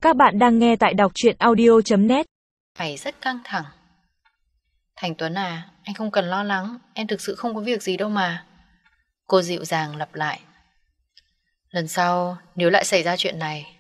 Các bạn đang nghe tại đọc truyện audio.net. Mày rất căng thẳng. Thành Tuấn à, anh không cần lo lắng, em thực sự không có việc gì đâu mà. Cô dịu dàng lặp lại. Lần sau nếu lại xảy ra chuyện này,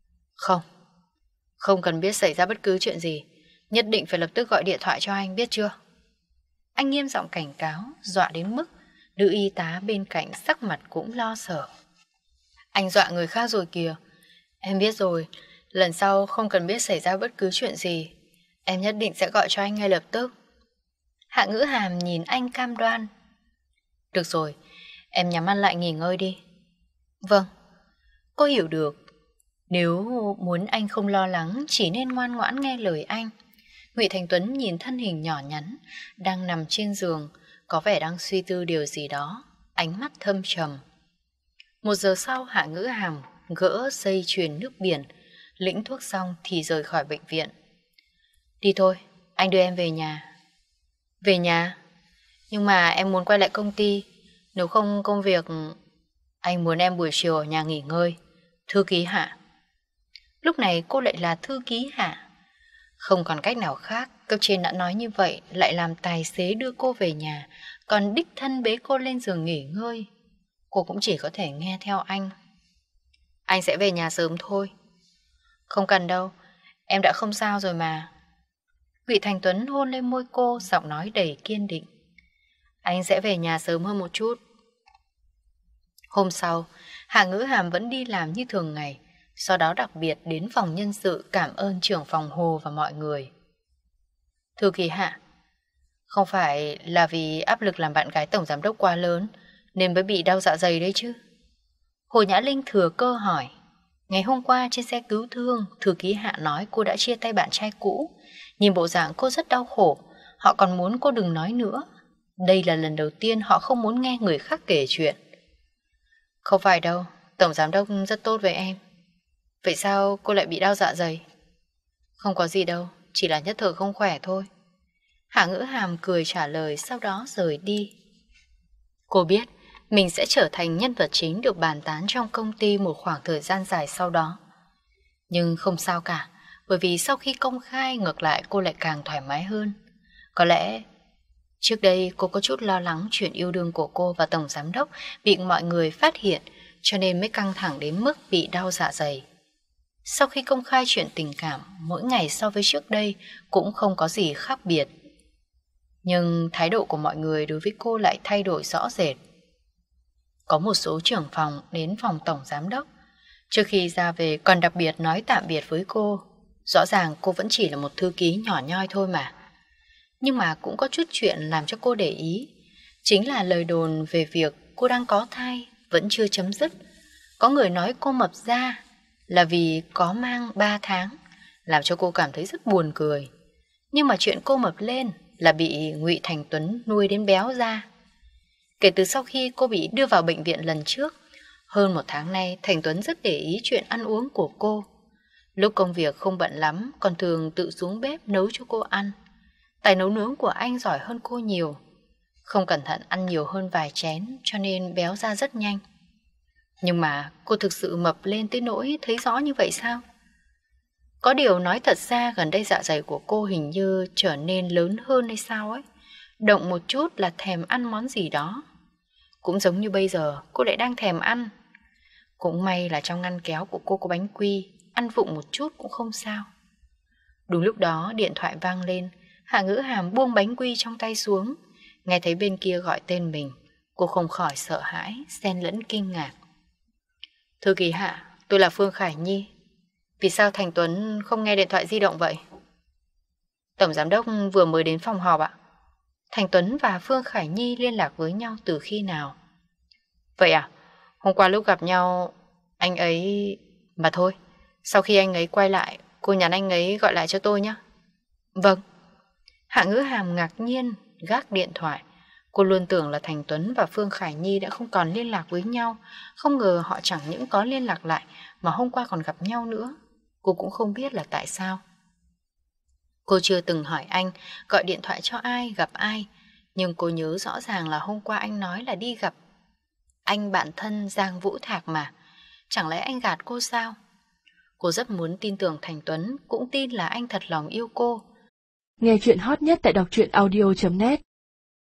không cần biết xảy ra bất cứ chuyện gì, nhất định phải lập tức gọi điện thoại cho anh, biết chưa? Anh nghiêm giọng cảnh cáo, dọa đến mức nữ y tá bên cạnh sắc mặt cũng lo sợ. Anh dọa người khác rồi kìa. Em biết rồi, lần sau không cần biết xảy ra bất cứ chuyện gì, em nhất định sẽ gọi cho anh ngay lập tức. Hạ Ngữ Hàm nhìn anh cam đoan. Được rồi, em nhắm mắt lại nghỉ ngơi đi. Vâng. Cô hiểu được, nếu muốn anh không lo lắng chỉ nên ngoan ngoãn nghe lời anh. Ngụy Thành Tuấn nhìn thân hình nhỏ nhắn đang nằm trên giường, có vẻ đang suy tư điều gì đó, ánh mắt thâm trầm. 1 giờ sau, Hạ Ngữ Hàm gỡ dây chuyền nước biển, lĩnh thuốc xong thì rời khỏi bệnh viện. Đi thôi, anh đưa em về nhà. Về nhà? Nhưng mà em muốn quay lại công ty, nếu không công việc... Anh muốn em buổi chiều ở nhà nghỉ ngơi. Thư ký Hạ. Lúc này cô lại là thư ký Hạ. Không còn cách nào khác, cấp trên đã nói như vậy, lại làm tài xế đưa cô về nhà, còn đích thân bế cô lên giường nghỉ ngơi. Cô cũng chỉ có thể nghe theo anh. Anh sẽ về nhà sớm thôi. Không cần đâu, em đã không sao rồi mà. Ngụy Thành Tuấn hôn lên môi cô, giọng nói đầy kiên định. Anh sẽ về nhà sớm hơn một chút. Hôm sau, Hạ Ngữ Hàm vẫn đi làm như thường ngày, sau đó đặc biệt đến phòng nhân sự cảm ơn trưởng phòng Hồ và mọi người. Thư ký Hạ, không phải là vì áp lực làm bạn gái tổng giám đốc quá lớn nên mới bị đau dạ dày đấy chứ? Hồ Nhã Linh thừa cơ hỏi. Ngày hôm qua trên xe cứu thương, thư ký Hạ nói cô đã chia tay bạn trai cũ. Nhìn bộ dạng cô rất đau khổ, họ còn muốn cô đừng nói nữa. Đây là lần đầu tiên họ không muốn nghe người khác kể chuyện. Không phải đâu, tổng giám đốc rất tốt với em. Vậy sao cô lại bị đau dạ dày? Không có gì đâu, chỉ là nhất thời không khỏe thôi. Hạ Ngữ Hàm cười trả lời, sau đó rời đi. Cô biết mình sẽ trở thành nhân vật chính được bàn tán trong công ty một khoảng thời gian dài sau đó. Nhưng không sao cả, bởi vì sau khi công khai ngược lại cô lại càng thoải mái hơn. Có lẽ trước đây cô có chút lo lắng chuyện yêu đương của cô và tổng giám đốc bị mọi người phát hiện, cho nên mới căng thẳng đến mức bị đau dạ dày. Sau khi công khai chuyện tình cảm, mỗi ngày so với trước đây cũng không có gì khác biệt. Nhưng thái độ của mọi người đối với cô lại thay đổi rõ rệt. Có một số trưởng phòng đến phòng tổng giám đốc, trước khi ra về còn đặc biệt nói tạm biệt với cô. Rõ ràng cô vẫn chỉ là một thư ký nhỏ nhoi thôi mà. Nhưng mà cũng có chút chuyện làm cho cô để ý. Chính là lời đồn về việc cô đang có thai vẫn chưa chấm dứt. Có người nói cô mập ra là vì có mang 3 tháng, làm cho cô cảm thấy rất buồn cười. Nhưng mà chuyện cô mập lên là bị Ngụy Thành Tuấn nuôi đến béo ra. Kể từ sau khi cô bị đưa vào bệnh viện lần trước, hơn 1 tháng nay Thành Tuấn rất để ý chuyện ăn uống của cô. Lúc công việc không bận lắm, còn thường tự xuống bếp nấu cho cô ăn. Tài nấu nướng của anh giỏi hơn cô nhiều. Không cẩn thận ăn nhiều hơn vài chén cho nên béo ra rất nhanh. Nhưng mà cô thực sự mập lên tới nỗi thấy rõ như vậy sao? Có điều nói thật ra gần đây dạ dày của cô hình như trở nên lớn hơn hay sao ấy. Động một chút là thèm ăn món gì đó. Cũng giống như bây giờ cô lại đang thèm ăn. Cũng may là trong ngăn kéo của cô có bánh quy, ăn vụng một chút cũng không sao. Đúng lúc đó điện thoại vang lên. Hạ Ngữ Hàm buông bánh quy trong tay xuống, nghe thấy bên kia gọi tên mình. Cô không khỏi sợ hãi, xen lẫn kinh ngạc. Thư ký Hạ, tôi là Phương Khải Nhi. Vì sao Thành Tuấn không nghe điện thoại di động vậy? Tổng giám đốc vừa mới đến phòng họp ạ. Thành Tuấn và Phương Khải Nhi liên lạc với nhau từ khi nào? Vậy à? Hôm qua lúc gặp nhau, anh ấy... Mà thôi, sau khi anh ấy quay lại, cô nhắn anh ấy gọi lại cho tôi nhé. Vâng. Hạ Ngữ Hàm ngạc nhiên, gác điện thoại. Cô luôn tưởng là Thành Tuấn và Phương Khải Nhi đã không còn liên lạc với nhau. Không ngờ họ chẳng những có liên lạc lại, mà hôm qua còn gặp nhau nữa. Cô cũng không biết là tại sao. Cô chưa từng hỏi anh gọi điện thoại cho ai, gặp ai. Nhưng cô nhớ rõ ràng là hôm qua anh nói là đi gặp anh bạn thân Giang Vũ Thạc mà. Chẳng lẽ anh gạt cô sao? Cô rất muốn tin tưởng Thành Tuấn, cũng tin là anh thật lòng yêu cô. Nghe chuyện hot nhất tại đọc truyện audio.net